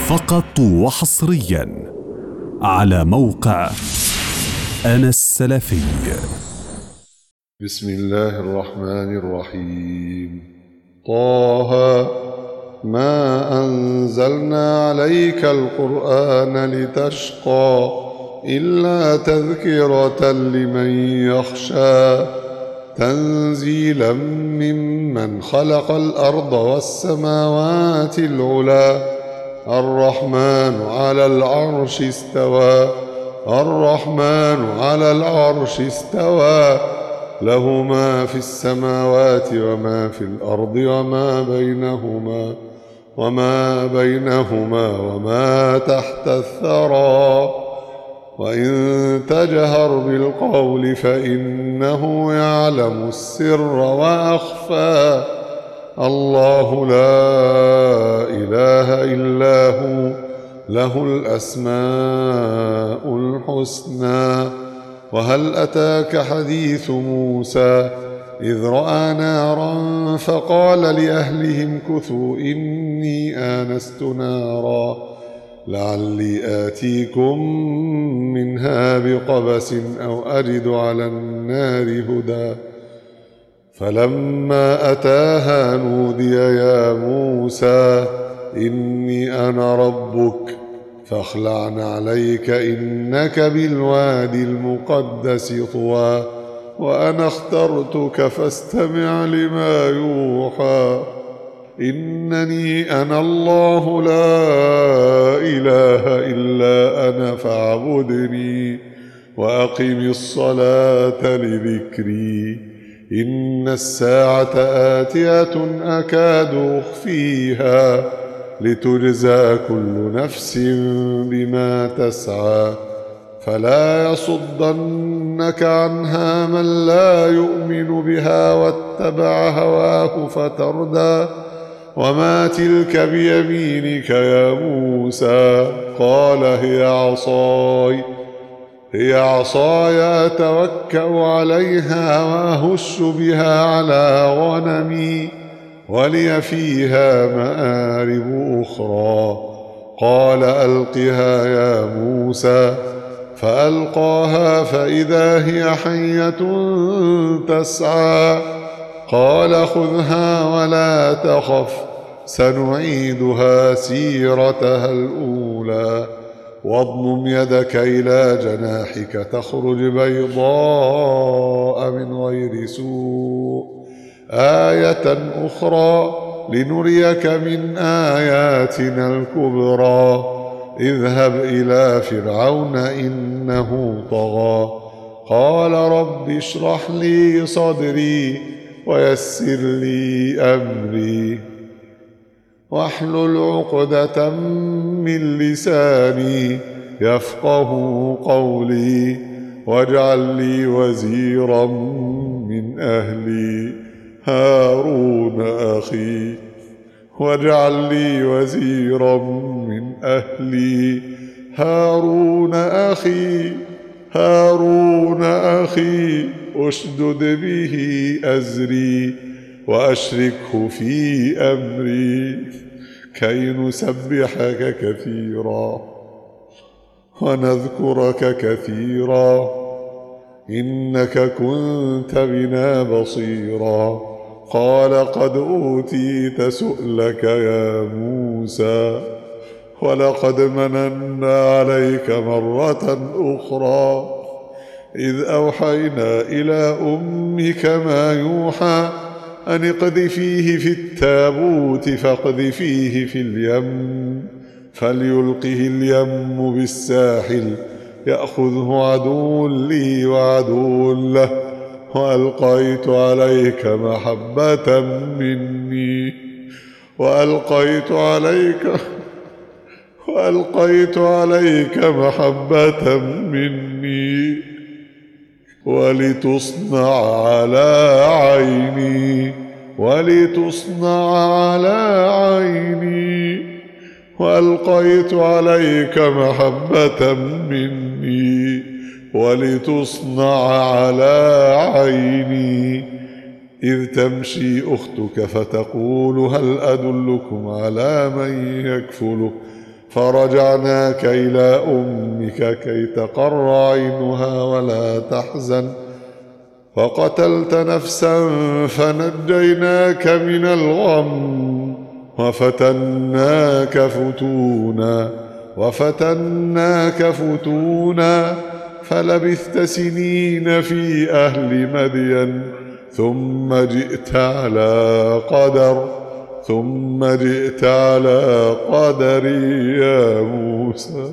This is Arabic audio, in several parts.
فقط وحصريا على موقع أنا السلفي. بسم الله الرحمن الرحيم. طه ما أنزلنا عليك القرآن لتشقى إلا تذكرة لمن يخشى تنزيلا ممن خلق الأرض والسماوات العلى الرحمن على العرش استوى الرحمن على العرش استوى له ما في السماوات وما في الأرض وما بينهما وما تحت الثرى وإن تجهر بالقول فإنه يعلم السر وأخفى الله لا إله إلا هو له الأسماء الحسنى. وهل أتاك حديث موسى إذ رأى نارا فقال لأهلهم كثوا إني آنست نارا لعلي آتيكم منها بقبس أو أجد على النار هدى فلما أتاها نودي يا موسى إني أنا ربك فاخلع عليك إنك بالوادي المقدس طوى وأنا اخترتك فاستمع لما يوحى إنني أنا الله لا إله إلا أنا فاعبدني وأقم الصلاة لذكري إن الساعة آتية أكاد أخفيها لتجزى كل نفس بما تسعى فلا يصدنك عنها من لا يؤمن بها واتبع هواه فتردى وما تلك بيمينك يا موسى قال هي عصاي أتوكأ عليها وأهش بها على غنمي ولي فيها مآرب أخرى قال ألقها يا موسى فألقاها فإذا هي حية تسعى قال خذها ولا تخف سنعيدها سيرتها الأولى واضمم يدك إلى جناحك تخرج بيضاء من غير سوء آية أخرى لنريك من آياتنا الكبرى اذهب إلى فرعون إنه طغى قال رب اشرح لي صدري ويسر لي أمري واحلل عقدة من لساني يفقه قولي واجعل لي وزيرا من أهلي هارون أخي واجعل لي وزيرا من أهلي هارون أخي أشدد به أزري وأشركه في أمري كي نسبحك كثيرا ونذكرك كثيرا إنك كنت بنا بصيرا قال قد أوتيت سؤلك يا موسى ولقد مننا عليك مرة أخرى إذ أوحينا إلى أمك ما يوحى أن اقذفيه في التابوت فاقذفيه في اليم فليلقه اليم بالساحل يأخذه عدو لي وعدو له وألقيت عليك محبة مني ولتصنع على عيني وألقيت عليك محبة مني ولتصنع على عيني إذ تمشي أختك فتقول هل أدلكم على من يكفله فرجعناك إلى أمك كي تقر عينها ولا تحزن فقتلت نفسا فنجيناك من الغم وفتناك فتونا فلبثت سنين في أهل مدين ثم جئت على قدري يا موسى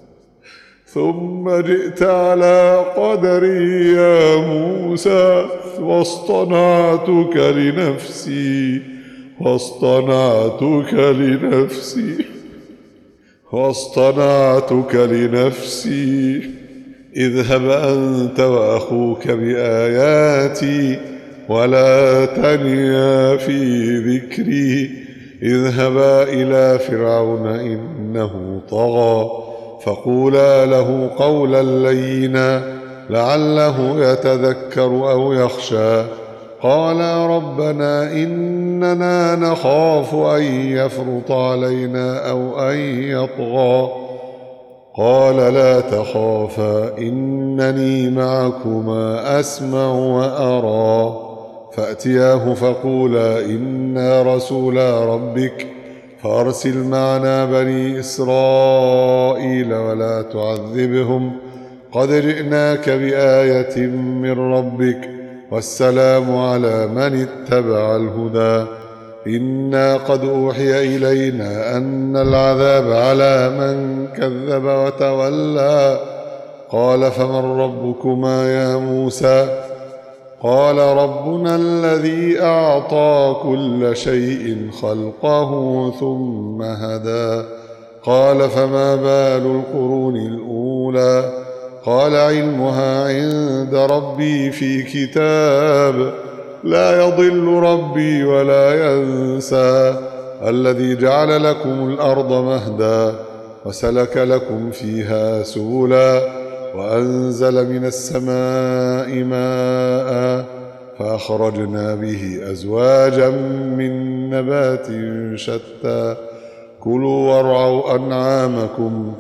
واصطنعتك لنفسي اذهب أنت وأخوك بآياتي ولا تنيا في ذكري اذهبا إلى فرعون إنه طغى فقولا له قولا لينا لعله يتذكر أو يخشى قالا ربنا إننا نخاف أن يفرط علينا أو أن يطغى قال لا تخافا إنني معكما أسمع وأرى فأتياه فقولا إنا رسولا ربك فأرسل معنا بني إسرائيل ولا تعذبهم قد جئناك بآية من ربك والسلام على من اتبع الهدى إنا قد أوحي إلينا أن العذاب على من كذب وتولى قال فمن ربكما يا موسى قال ربنا الذي أعطى كل شيء خلقه ثم هدى قال فما بال القرون الأولى قال علمها عند ربي في كتاب لا يضل ربي ولا ينسى الذي جعل لكم الأرض مهدا وسلك لكم فيها سبلا وأنزل من السماء ماء فأخرجنا به أزواجا من نبات شتى كلوا وارعوا أنعامكم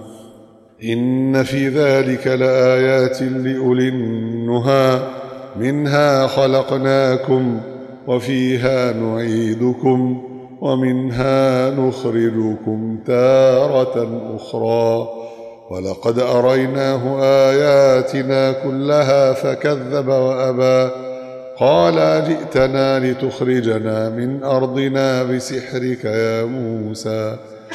إن في ذلك لآيات لأولي النهى منها خلقناكم وفيها نعيدكم ومنها نخرجكم تارة أخرى ولقد أريناه آياتنا كلها فكذب وأبى قال أجئتنا لتخرجنا من أرضنا بسحرك يا موسى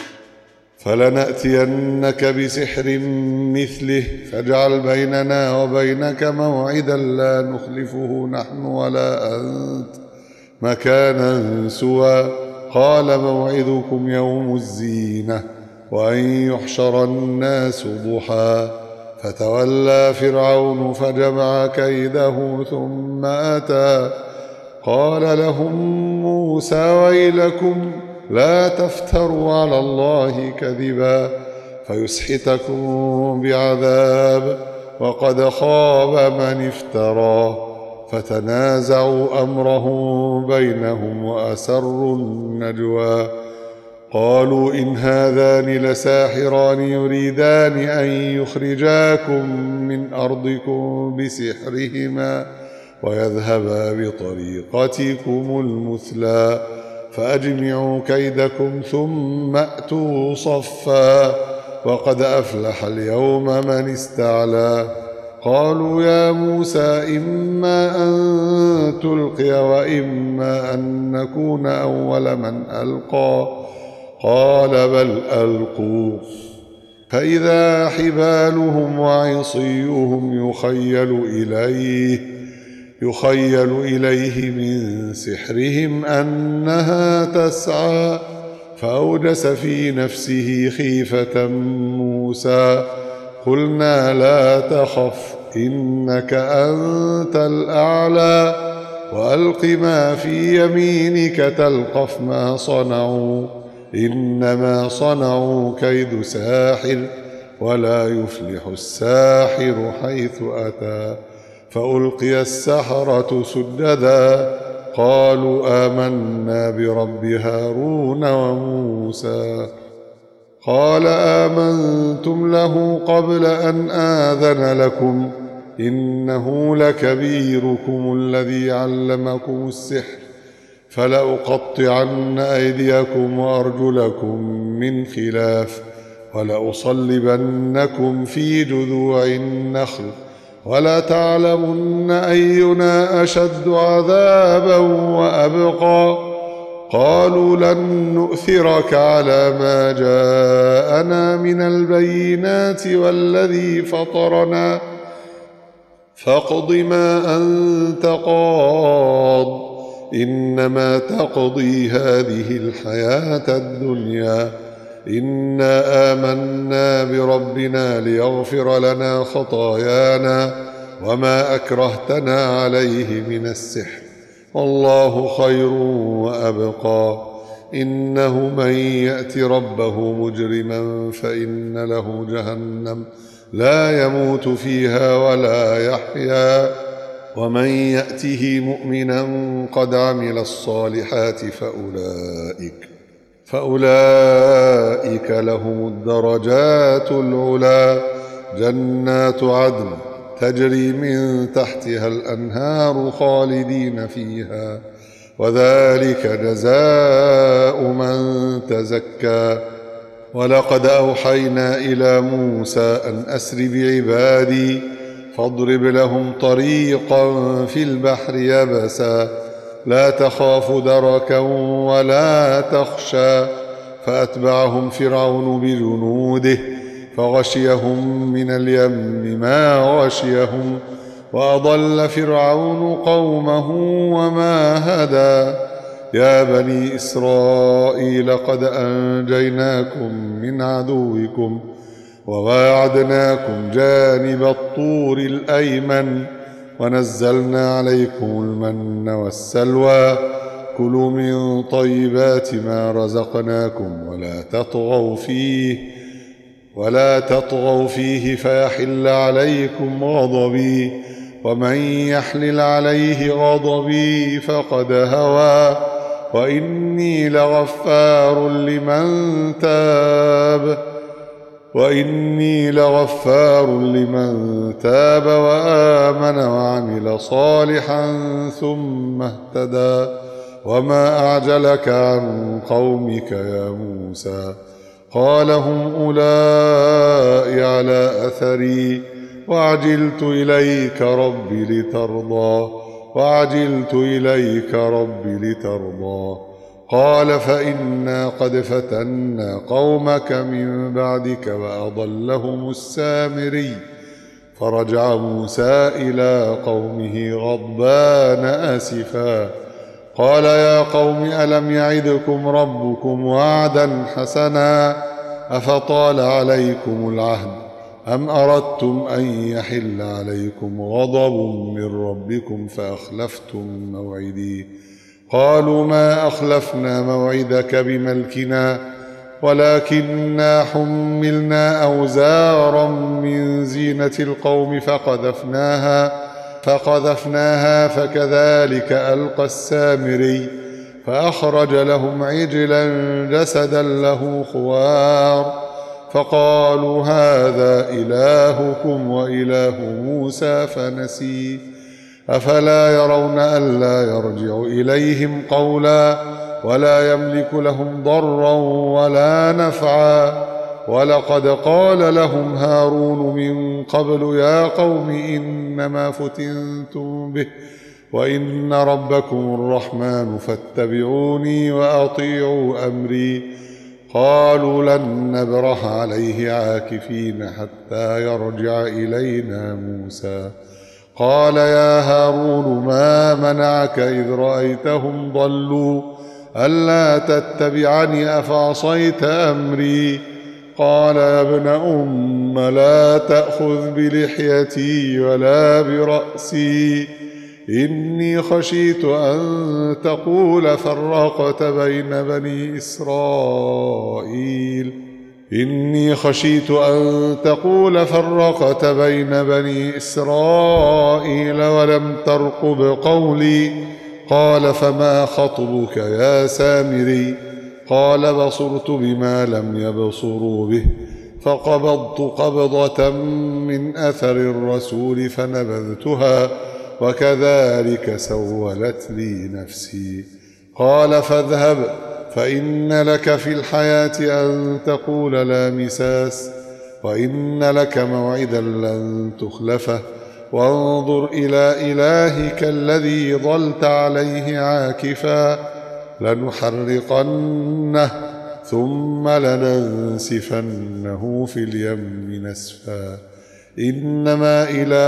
فلنأتينك بسحر مثله فاجعل بيننا وبينك موعدا لا نخلفه نحن ولا أنت مكانا سوى قال موعدكم يوم الزينة وأن يحشر الناس ضحى فتولى فرعون فجمع كيده ثم أتى قال لهم موسى ويلكم لا تفتروا على الله كذبا فيسحتكم بعذاب وقد خاب من افترى فتنازعوا أمرهم بينهم وأسروا النجوى قالوا إن هذان لساحران يريدان أن يخرجاكم من أرضكم بسحرهما ويذهبا بطريقتكم المثلى فأجمعوا كيدكم ثم أتوا صفا وقد أفلح اليوم من استعلى قالوا يا موسى إما أن تلقي وإما أن نكون أول من ألقى قال بل ألقوا فإذا حبالهم وعصيهم يخيل إليه من سحرهم أنها تسعى فأوجس في نفسه خيفة موسى قلنا لا تخف إنك أنت الأعلى وألق ما في يمينك تلقف ما صنعوا إنما صنعوا كيد ساحر ولا يفلح الساحر حيث أتى فألقي السحرة سجدا قالوا آمنا برب هارون وموسى قال آمنتم له قبل أن آذن لكم إنه لكبيركم الذي علمكم السحر فلأقطعن أيديكم وأرجلكم من خلاف ولأصلبنكم في جذوع النخل ولتعلمن أينا أشد عذابا وأبقى. قالوا لن نؤثرك على ما جاءنا من البينات والذي فطرنا فاقض ما أنت قاض إنما تقضي هذه الحياة الدنيا إنا آمنا بربنا ليغفر لنا خطايانا وما أكرهتنا عليه من السحر والله خير وأبقى. إنه من يأت ربه مجرما فإن له جهنم لا يموت فيها ولا يحيا ومن يأته مؤمنا قد عمل الصالحات فأولئك لهم الدرجات العلى جنات عدن تجري من تحتها الأنهار خالدين فيها وذلك جزاء من تزكى. ولقد أوحينا إلى موسى أن أسر بعبادي فاضرب لهم طريقا في البحر يبسا لا تخاف دركا ولا تخشى فأتبعهم فرعون بجنوده فغشيهم من اليم ما غشيهم وأضل فرعون قومه وما هدى. يا بني إسرائيل قد أنجيناكم من عدوكم وواعدناكم جانب الطور الأيمن ونزلنا عليكم المن والسلوى كلوا من طيبات ما رزقناكم ولا تطغوا فيه فيحل عليكم غضبي ومن يحلل عليه غضبي فقد هوى وإني لغفار لمن تاب وآمن وعمل صالحا ثم اهتدى. وما أعجلك عن قومك يا موسى قال هم أولئك على أثري وعجلت إليك ربي لترضى. قال فإنا قد فتنا قومك من بعدك وأضلهم السامري. فرجع موسى إلى قومه غضبان آسفا قال يا قوم ألم يعدكم ربكم وعدا حسنا أفطال عليكم العهد أم أردتم أن يحل عليكم غضب من ربكم فأخلفتم موعدي. قالوا ما أخلفنا موعدك بملكنا ولكننا حملنا أوزارا من زينة القوم فقذفناها فكذلك ألقى السامري فأخرج لهم عجلا جسدا له خوار فقالوا هذا إلهكم وإله موسى فنسي. أفلا يرون ألا يرجع إليهم قولا ولا يملك لهم ضرا ولا نفعا. ولقد قال لهم هارون من قبل يا قوم إنما فتنتم به وإن ربكم الرحمن فاتبعوني وأطيعوا أمري. قالوا لن نبرح عليه عاكفين حتى يرجع إلينا موسى. قال يا هارون ما منعك إذ رأيتهم ضلوا ألا تتبعني أفعصيت أمري. قال يا ابن أم لا تأخذ بلحيتي ولا برأسي إني خشيت أن تقول فرقت بين بني إسرائيل ولم ترقب قولي. قال فما خطبك يا سامري قال بصرت بما لم يبصروا به، فقبضت قبضة من أثر الرسول فنبذتها، وكذلك سولت لي نفسي. قال فاذهب، فإن لك في الحياة أن تقول لا مساس، وإن لك موعدا لن تخلفه، وانظر إلى إلهك الذي ظلت عليه عاكفا، لنحرقنه ثم لننسفنه في اليم نسفا. إنما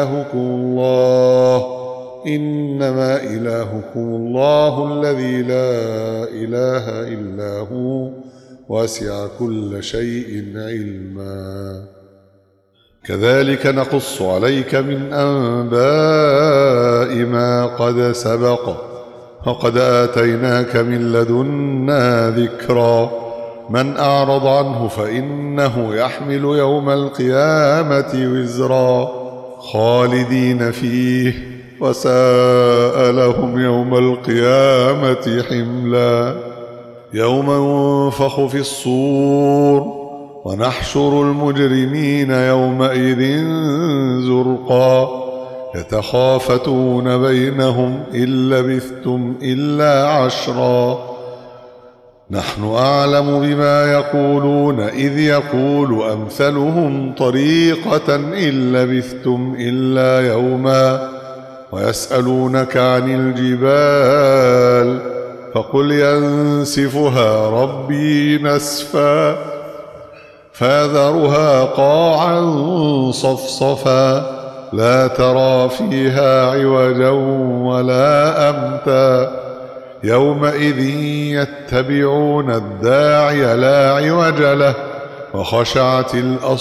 إلهكم الله الذي لا إله إلا هو، وسع كل شيء علما. كذلك نقص عليك من أنباء ما قد سبق، وقد آتيناك من لدنا ذكرا. من أعرض عنه فإنه يحمل يوم القيامة وزرا، خالدين فيه، وساء لهم يوم القيامة حملا. يوم ينفخ في الصور، ونحشر المجرمين يومئذ زرقا، يتخافتون بينهم إن لبثتم إلا عشرا. نحن أعلم بما يقولون إذ يقول أمثلهم طريقة إن لبثتم إلا يوما. ويسألونك عن الجبال، فقل ينسفها ربي نسفا، فيذرها قاعا صفصفا، لا ترى فيها عوجا ولا أمتا. يومئذ يتبعون الداعي لا عوج له، وخشعت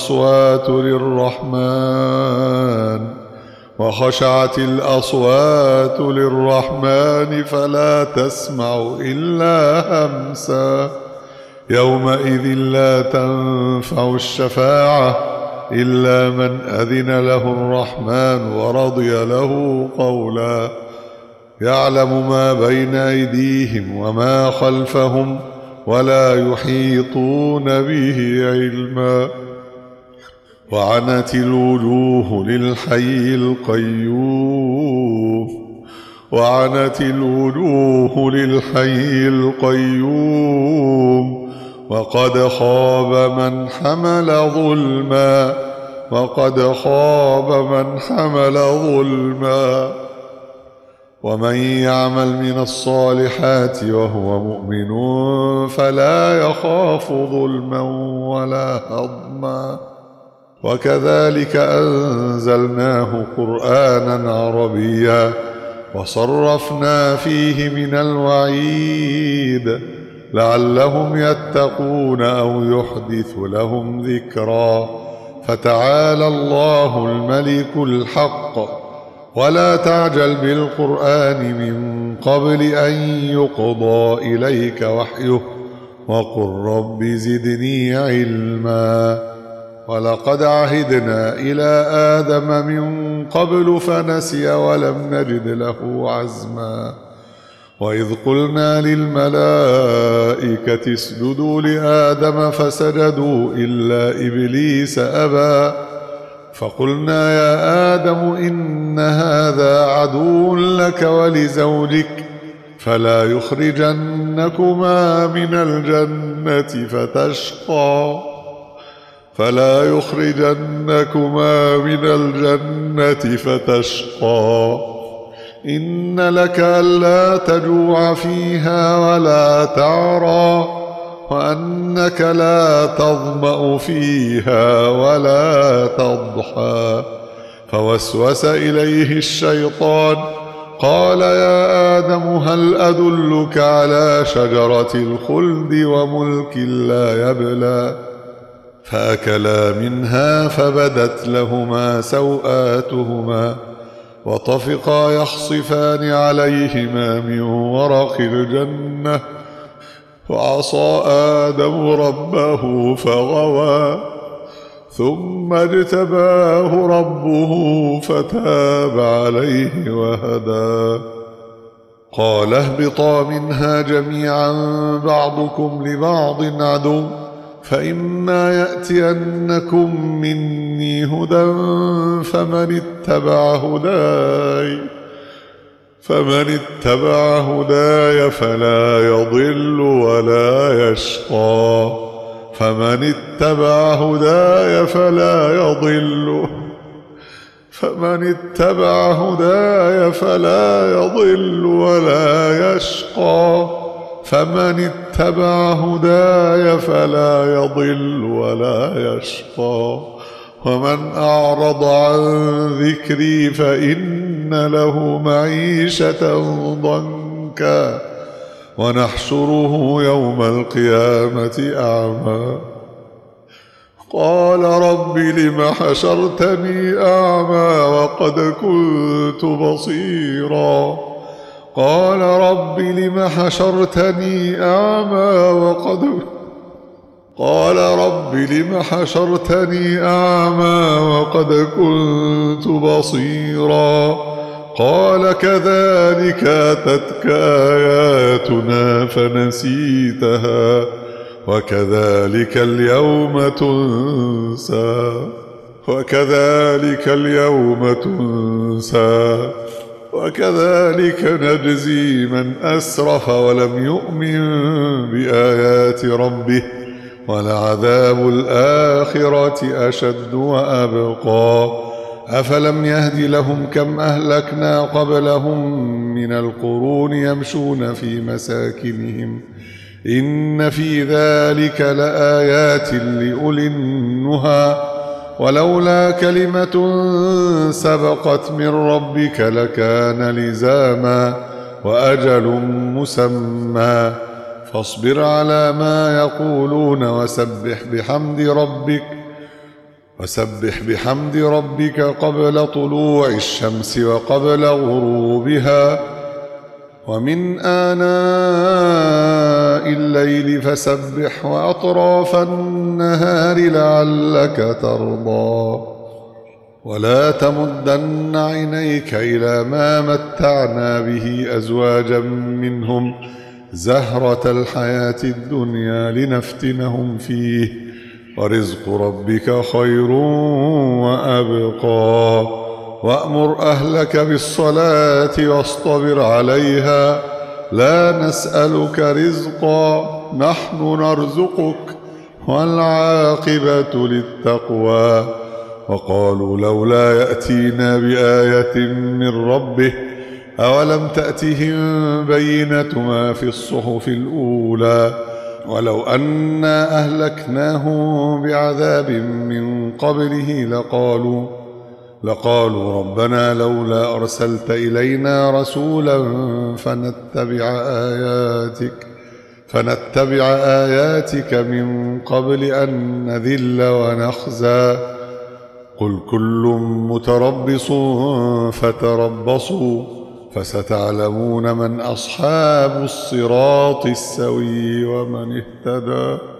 الأصوات للرحمن فلا تسمع إلا همسا. يومئذ لا تنفع الشفاعة إلا من أذن له الرحمن ورضي له قولا. يعلم ما بين أيديهم وما خلفهم، ولا يحيطون به علما. وعنت الوجوه للحي القيوم، وقد خاب من حمل ظلما. ومن يعمل من الصالحات وهو مؤمن فلا يخاف ظلما ولا هضما. وكذلك أنزلناه قرآنا عربيا، وصرفنا فيه من الوعيد لعلهم يتقون أو يحدث لهم ذكرا. فتعالى الله الملك الحق، ولا تعجل بالقرآن من قبل أن يقضى إليك وحيه، وقل رب زدني علما. ولقد عهدنا إلى آدم من قبل فنسي ولم نجد له عزما. وإذ قلنا للملائكة اسجدوا لآدم فسجدوا إلا إبليس أبى، فقلنا يا آدم إن هذا عدو لك ولزوجك، فلا يخرجنكما من الجنة فتشقى. إن لك ألا تجوع فيها ولا تعرى، وأنك لا تظمأ فيها ولا تضحى. فوسوس إليه الشيطان قال يا آدم هل أدلك على شجرة الخلد وملك لا يبلى. فأكلا منها فبدت لهما سوآتهما، وطفقا يخصفان عليهما من ورق الجنة، وعصى آدم ربه فغوى، ثم اجتباه ربه فتاب عليه وهدى. قال اهبطا منها جميعا بعضكم لبعض عدو فإما يأتينكم مني هدى فمن اتبع هداي فلا يضل ولا يشقى فمن اتبع هداي فلا يضل ولا يشقى ومن أعرض عن ذكري فإن له معيشة ضنكا ونحشره يوم القيامة أعمى قال رب لم حشرتني أعمى وقد كنت بصيرا قال رب لم حشرتني أعمى وقد كنت بصيرا قال كذلك أتتك آياتنا فنسيتها وكذلك اليوم تنسى وكذلك نجزي من أسرف ولم يؤمن بآيات ربه ولعذاب الآخرة أشد وأبقى أفلم يهد لهم كم أهلكنا قبلهم من القرون يمشون في مساكنهم إن في ذلك لآيات لأولي النهى ولولا كلمة سبقت من ربك لكان لزاما وأجل مسمى فاصبر على ما يقولون وسبح بحمد ربك قبل طلوع الشمس وقبل غروبها ومن آناء الليل فسبح وأطراف النهار لعلك ترضى ولا تمدن عينيك إلى ما متعنا به أزواجا منهم زهرة الحياة الدنيا لنفتنهم فيه ورزق ربك خير وأبقى وأمر أهلك بالصلاة واصطبر عليها لا نسألك رزقا نحن نرزقك والعاقبة للتقوى وقالوا لولا يأتينا بآية من ربه أولم تأتهم بينة ما في الصحف الأولى ولو أنا أهلكناهم بعذاب من قبله لقالوا ربنا لولا أرسلت إلينا رسولا فنتبع آياتك من قبل أن نذل ونخزى قل كل متربص فتربصوا فستعلمون من أصحاب الصراط السوي ومن اهتدى